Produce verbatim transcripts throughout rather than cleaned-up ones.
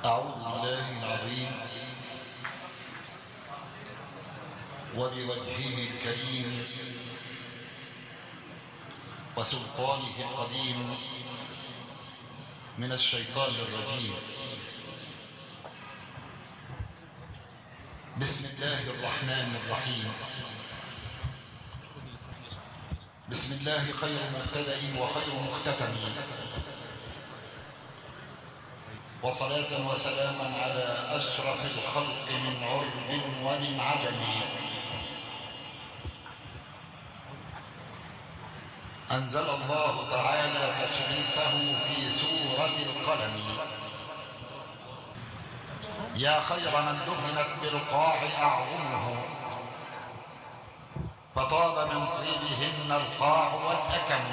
أعوذ بالله العظيم وبوجهه الكريم وسلطانه القديم من الشيطان الرجيم. بسم الله الرحمن الرحيم. بسم الله خير مبتدأ وخير مختتم، وصلاة وسلاما على أشرف الخلق من عرب ومن عجم. أنزل الله تعالى تشريفه في سورة القلم. يا خير من دفنت بالقاع أعظمه، فطاب من طيبهن القاع والأكم.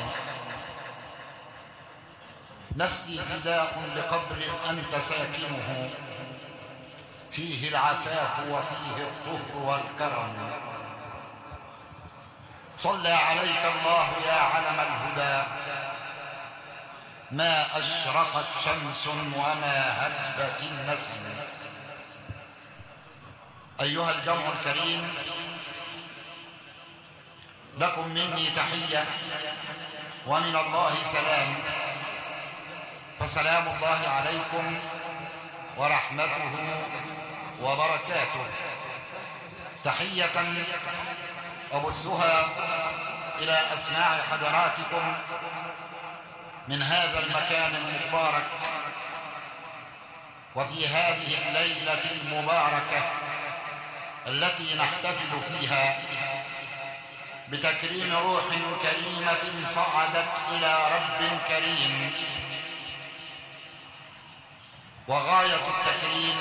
نفسي فداء لقبر أنت ساكنه، فيه العفاف وفيه الطهر والكرم. صلى عليك الله يا علم الهدى، ما أشرقت شمس وما هبت النسم. أيها الجمع الكريم، لكم مني تحية ومن الله سلام، فسلام الله عليكم ورحمته وبركاته. تحية أبثها إلى أسماع حضراتكم من هذا المكان المبارك، وفي هذه الليلة المباركة التي نحتفل فيها بتكريم روح كريمة صعدت إلى رب كريم. وغاية التكريم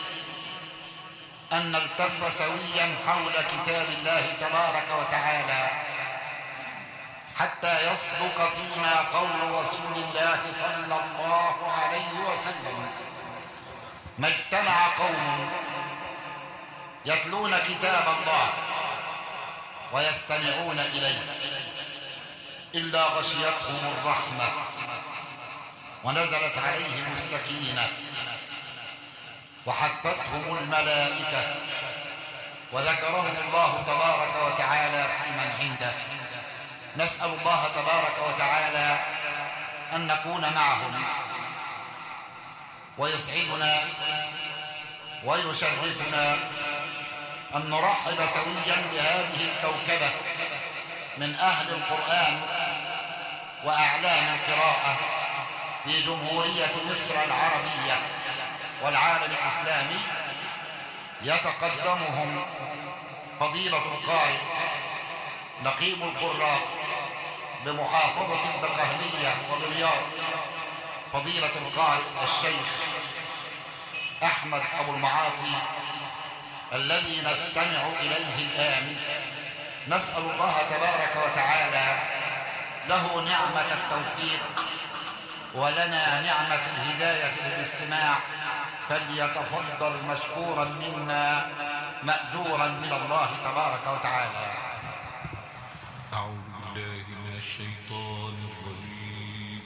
أن نلتف سويا حول كتاب الله تبارك وتعالى حتى يصدق فيما قول رسول الله صلى الله عليه وسلم: ما اجتمع قوم يتلون كتاب الله ويستمعون إليه إلا غشيتهم الرحمة ونزلت عليهم السكينة وحفتهم الملائكة وذكرهم الله تبارك وتعالى في من عنده. نسأل الله تبارك وتعالى أن نكون معهم، ويسعدنا ويشرفنا أن نرحب سويا بهذه الكوكبة من أهل القرآن وأعلام القراءة في جمهورية مصر العربية والعالم الإسلامي. يتقدمهم فضيلة القارئ نقيب القراء بمحافظة الدقهلية وبرياض، فضيلة القارئ الشيخ أحمد أبو المعاطي، الذي نستمع إليه الآن. نسأل الله تبارك وتعالى له نعمة التوفيق ولنا نعمة الهداية للاستماع، فليتفضل مشكورا منا مأجورا من الله تبارك وتعالى. أعوذ بالله من الشيطان الرجيم.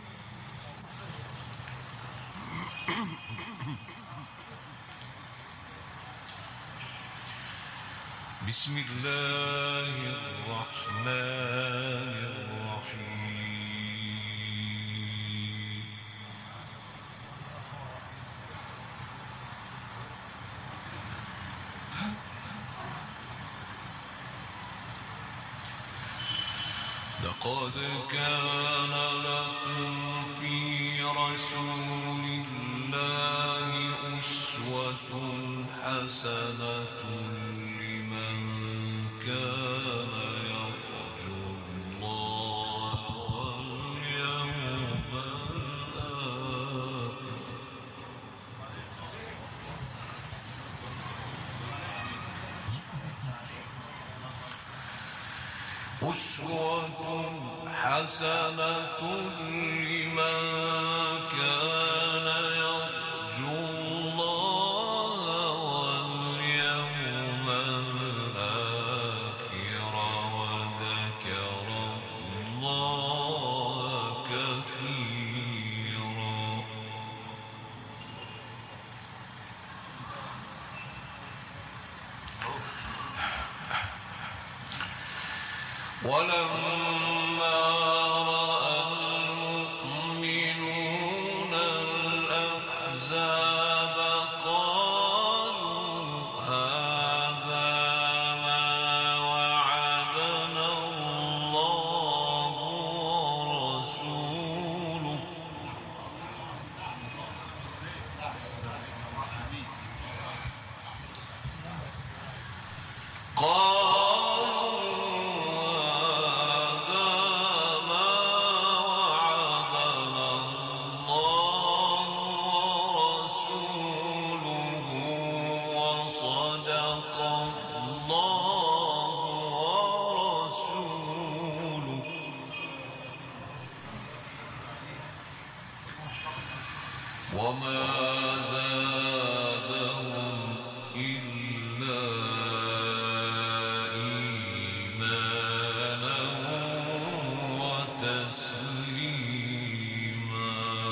بسم الله الرحمن الرحيم. لقد كان لكم في رسول الله أسوة حسنة لمن كان يرجو الله واليوم الآخر. أسوة حسنة لمن كان يرجو الله واليوم الآخر وذكر الله كثيرا. ولما رأى المؤمنون الأحزاب قالوا هذا ما وعدنا الله ورسوله وما زادهم إلا إيمانا وتسليما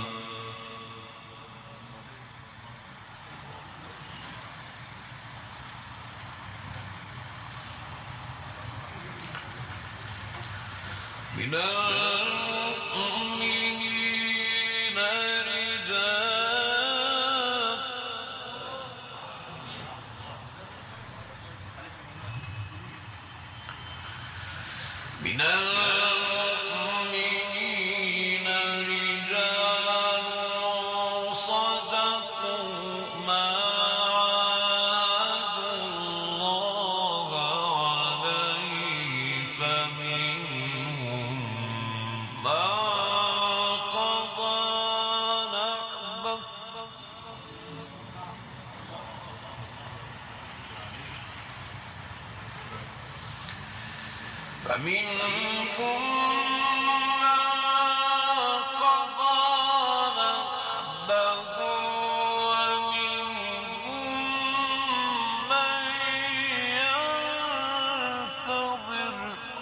من المؤمنين رجال من المؤمنين رجال صدقوا ما عاهدوا الله عليه فمنهم من قضى نحبه فمنهم من قضى نحبه ومنهم من ينتظر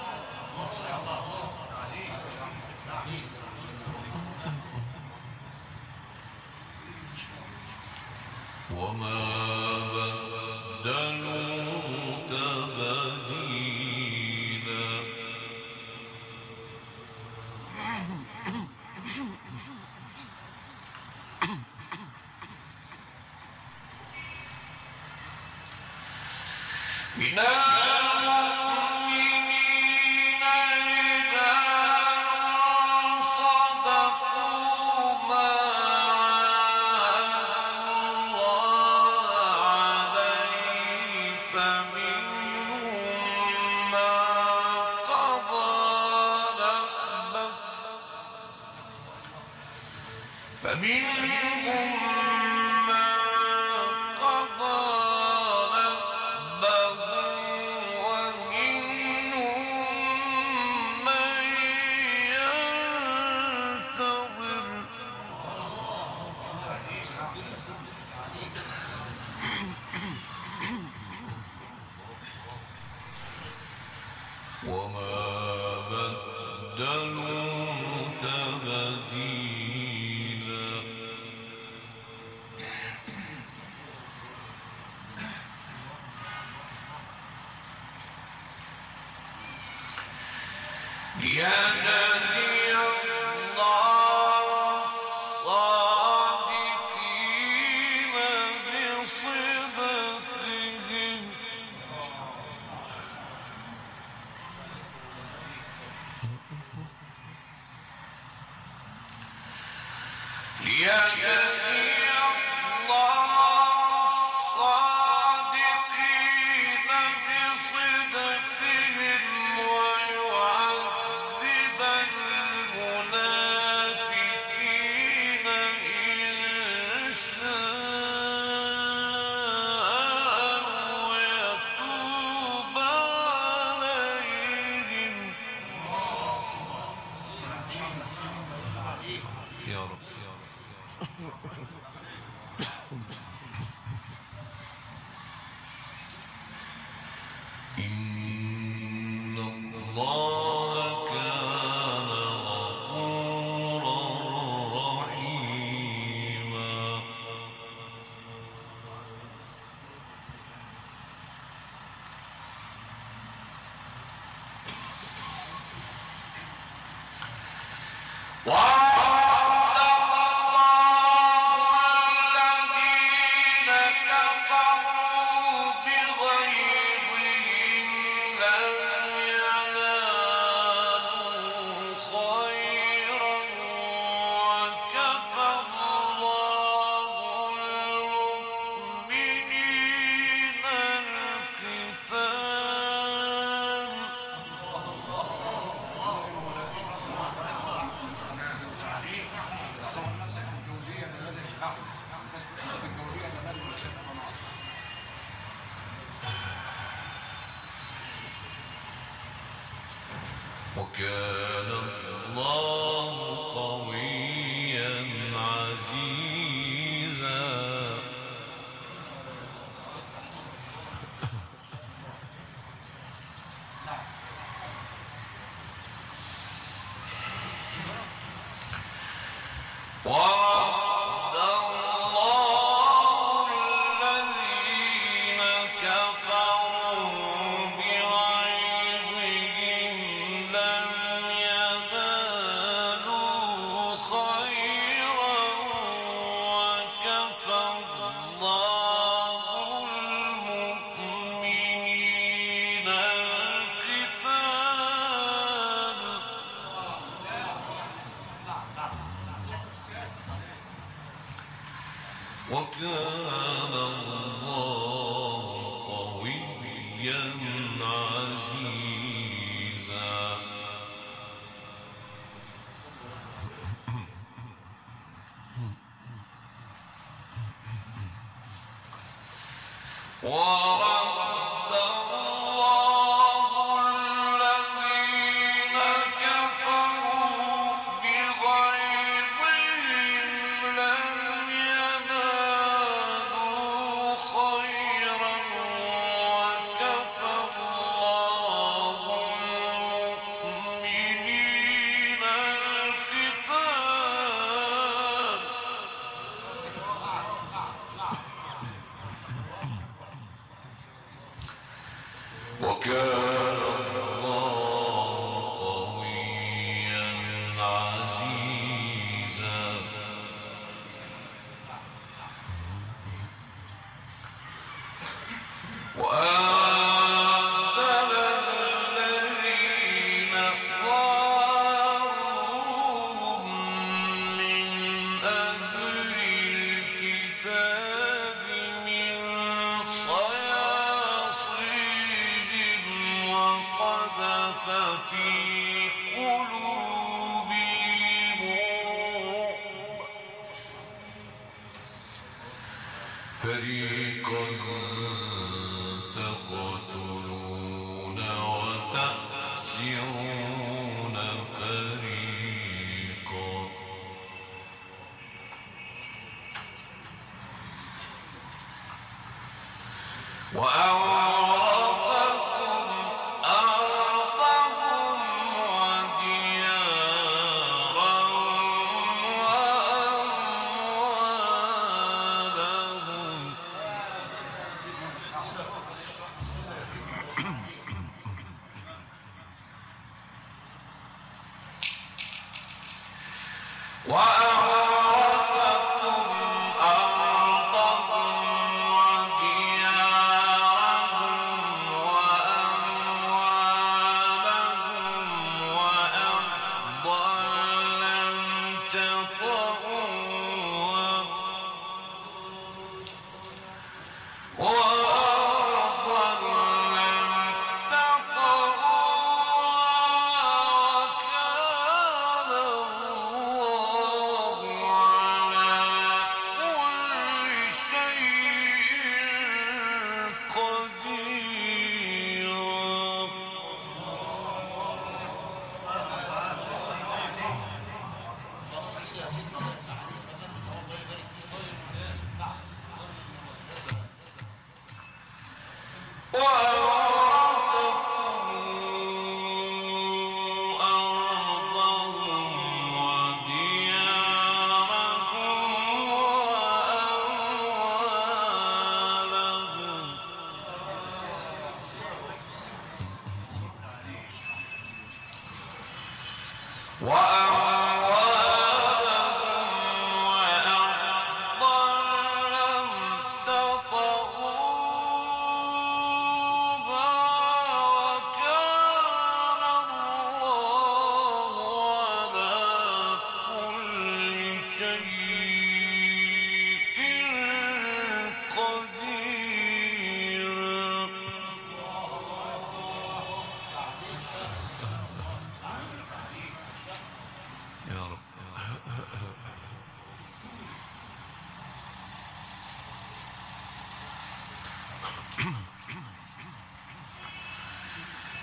وما بدلوا تبديلا من المؤمنين رجال صدقوا ما عاهدوا الله عليه فمنهم من قضى نحبه فمنهم من قضى وما بدلوا تبديلا ليجزي الله الصادقين بصدقهم ليجزي الله الصادقين بصدقهم ويعذب المنافقين إن شاء ويتوب عليهم يا رب يا رب إن الله كان غفورا رحيما وكان الله قويا عزيزا. وعد الله الذين كفروا بغيظهم لم ينالوا خيرا وكفى الله المؤمنين القتال. وكان الله قويا عزيزا. ورد الله الذين كفروا بغيظهم لم ينالوا خيرا وكفى الله المؤمنين القتال. وكان الله قويا عزيزا. وأنزل الذين ظاهرهم من أهل الكتاب من صياصيهم وقذف في قلوبهم الرعب. فريقا تقتلون وتأسرون فريقا. وأورثكم أرضهم وديارهم وأموالهم. وأورثكم أرضهم وديارهم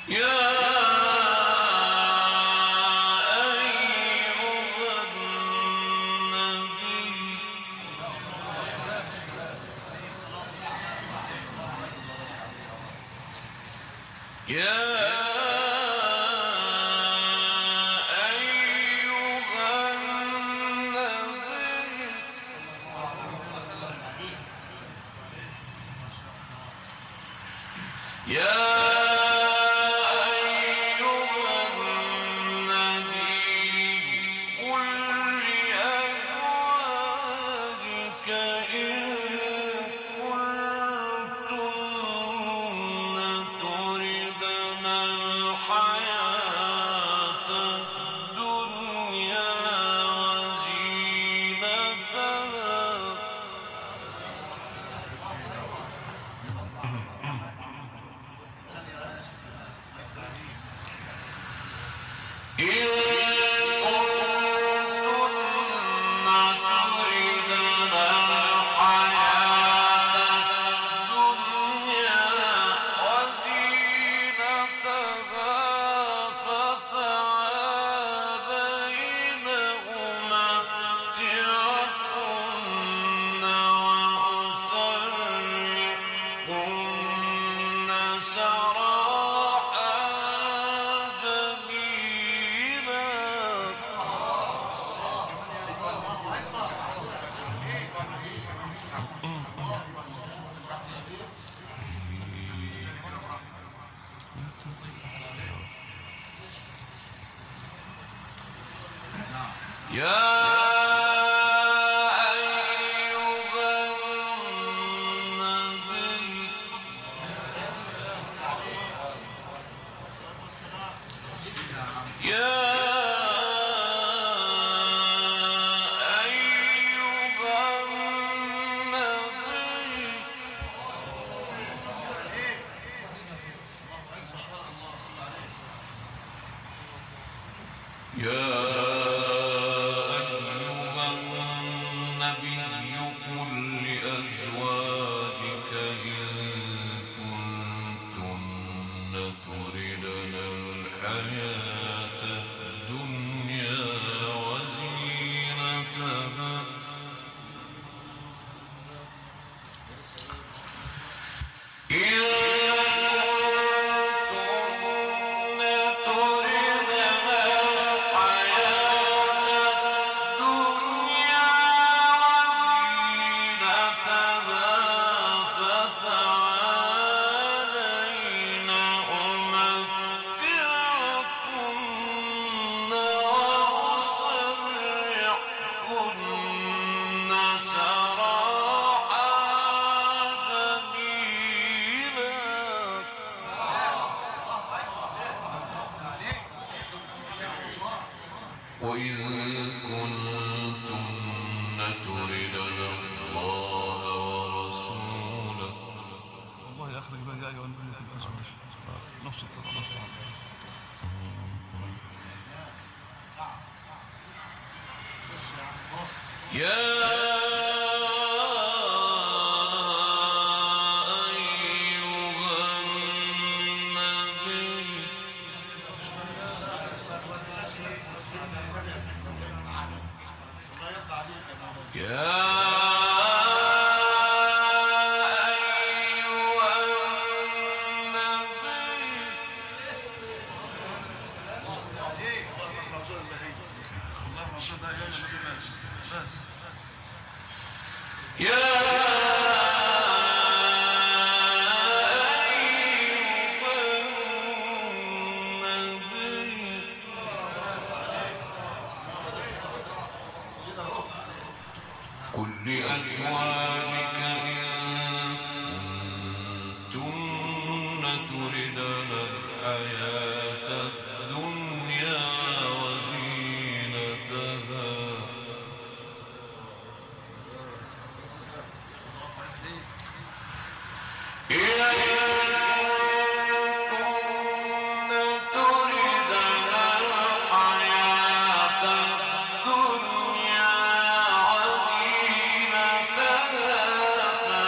الدنيا وزينتها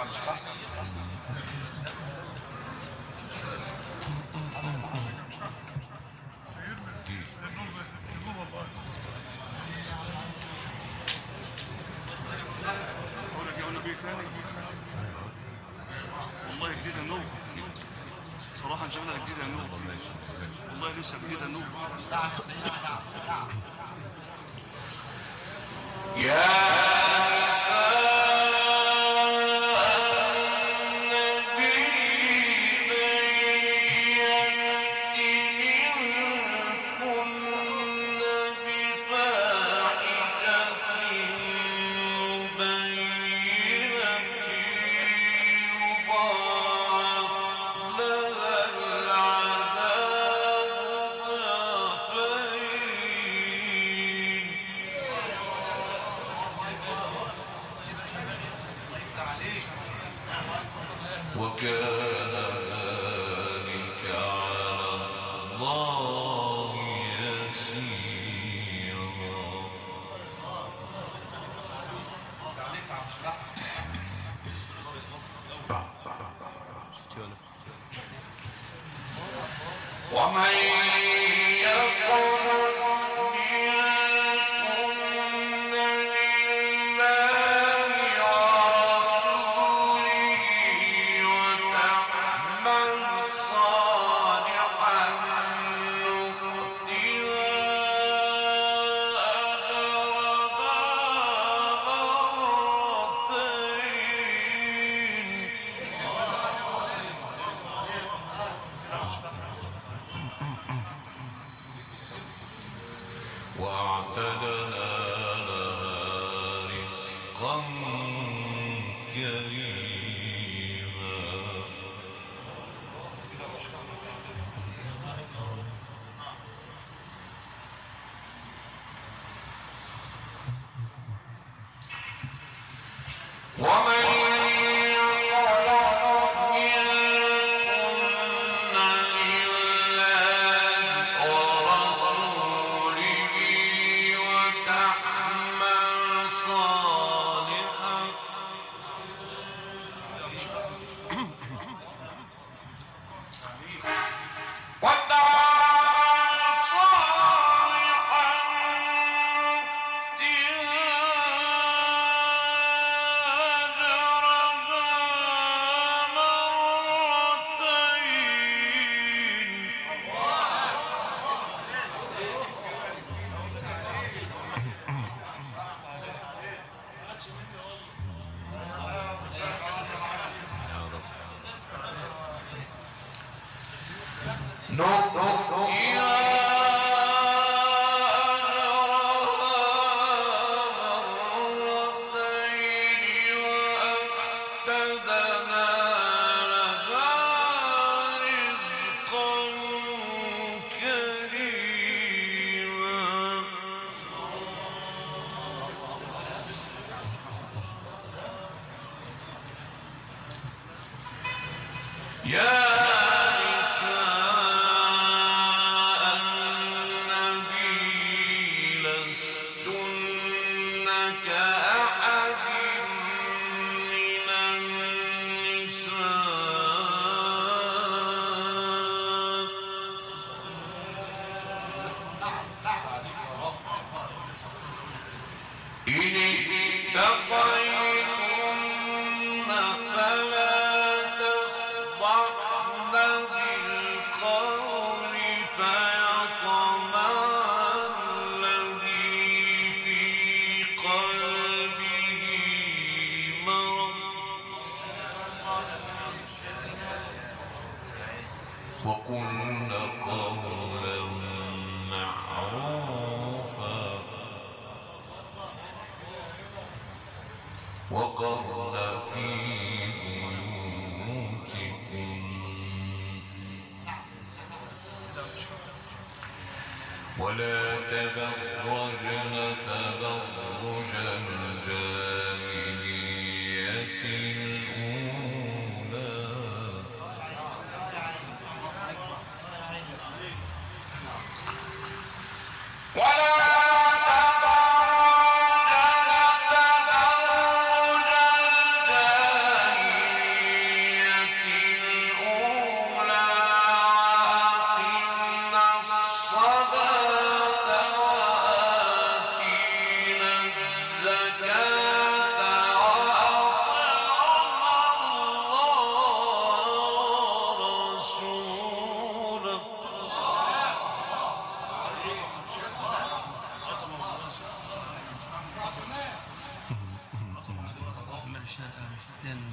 والله جديدة نور صراحة جملة جديدة نور والله لسه جديدة نور يا وكان ذلك على الله يسيرا. ومن واعتدنا لها رزقا كريما. ومن No, no, no. وقلن قولا معروفا وقرن في بيوتكن ولا تبرجن تبرج الجاهلية الأولى ولا تبرجن تبرج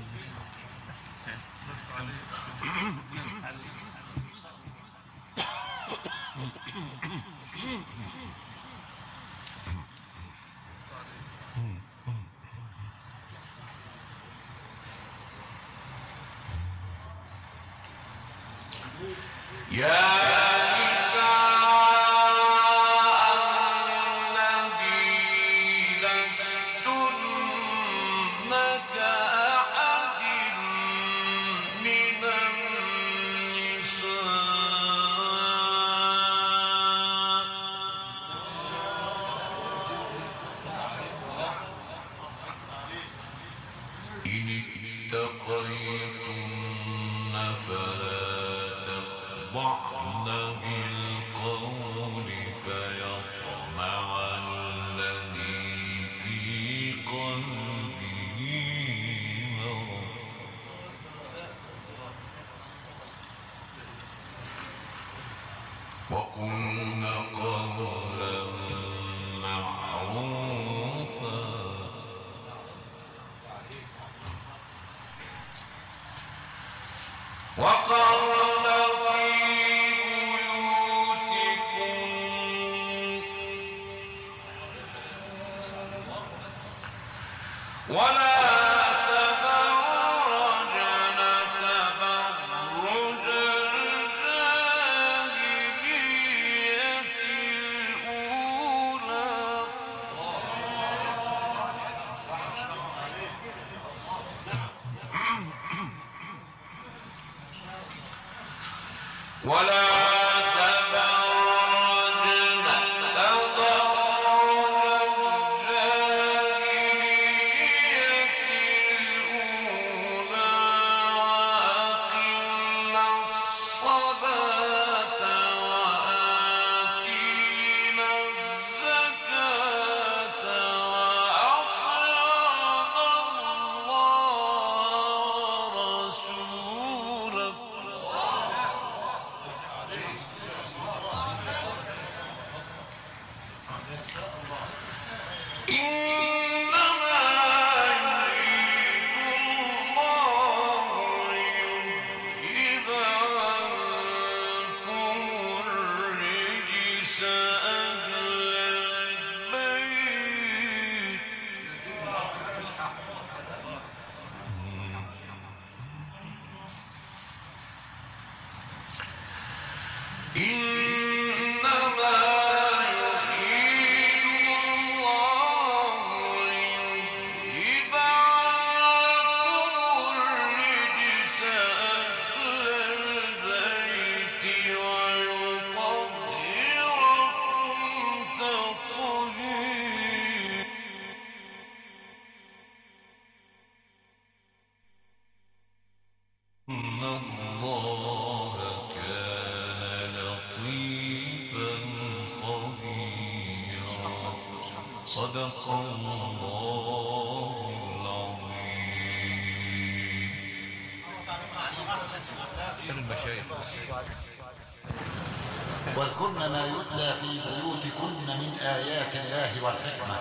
واذكرن ما يتلى في بيوتكن من آيات الله والحكمة.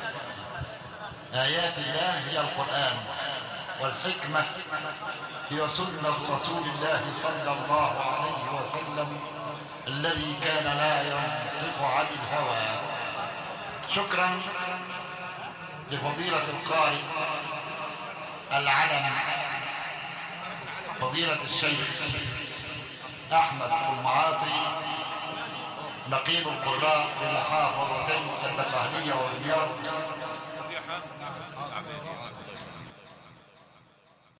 آيات الله هي القرآن، والحكمة هي سنة رسول الله صلى الله عليه وسلم الذي كان لا ينطق عن الهوى. شكرا لفضيلة القارئ العلم فضيلة الشيخ أحمد المعاطي نقيب القراء للمحافظتين الدقهلية والرياض